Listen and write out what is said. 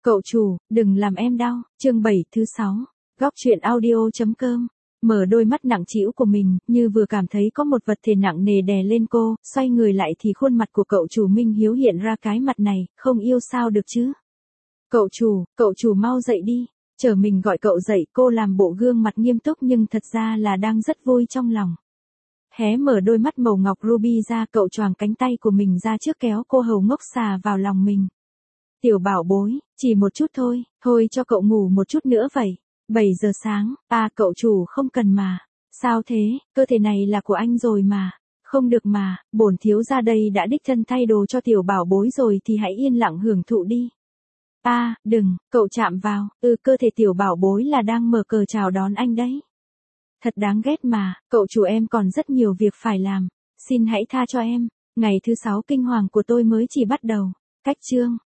Cậu chủ, đừng làm em đau. Chương 7 thứ 6. Góc truyện audio.com. Mở đôi mắt nặng trĩu của mình, như vừa cảm thấy có một vật thể nặng nề đè lên cô, xoay người lại thì khuôn mặt của cậu chủ Minh Hiếu hiện ra cái mặt này, không yêu sao được chứ. Cậu chủ mau dậy đi. Chờ mình gọi cậu dậy, cô làm bộ gương mặt nghiêm túc nhưng thật ra là đang rất vui trong lòng. Hé mở đôi mắt màu ngọc ruby ra, cậu choàng cánh tay của mình ra trước kéo cô hầu ngốc xà vào lòng mình. Tiểu bảo bối, chỉ một chút thôi cho cậu ngủ một chút nữa vậy. 7 giờ sáng, cậu chủ không cần mà. Sao thế, cơ thể này là của anh rồi mà. Không được mà, bổn thiếu gia đây đã đích thân thay đồ cho tiểu bảo bối rồi thì hãy yên lặng hưởng thụ đi. Đừng, cậu chạm vào, cơ thể tiểu bảo bối là đang mở cờ chào đón anh đấy. Thật đáng ghét mà, cậu chủ em còn rất nhiều việc phải làm. Xin hãy tha cho em, ngày thứ 6 kinh hoàng của tôi mới chỉ bắt đầu. Cách chương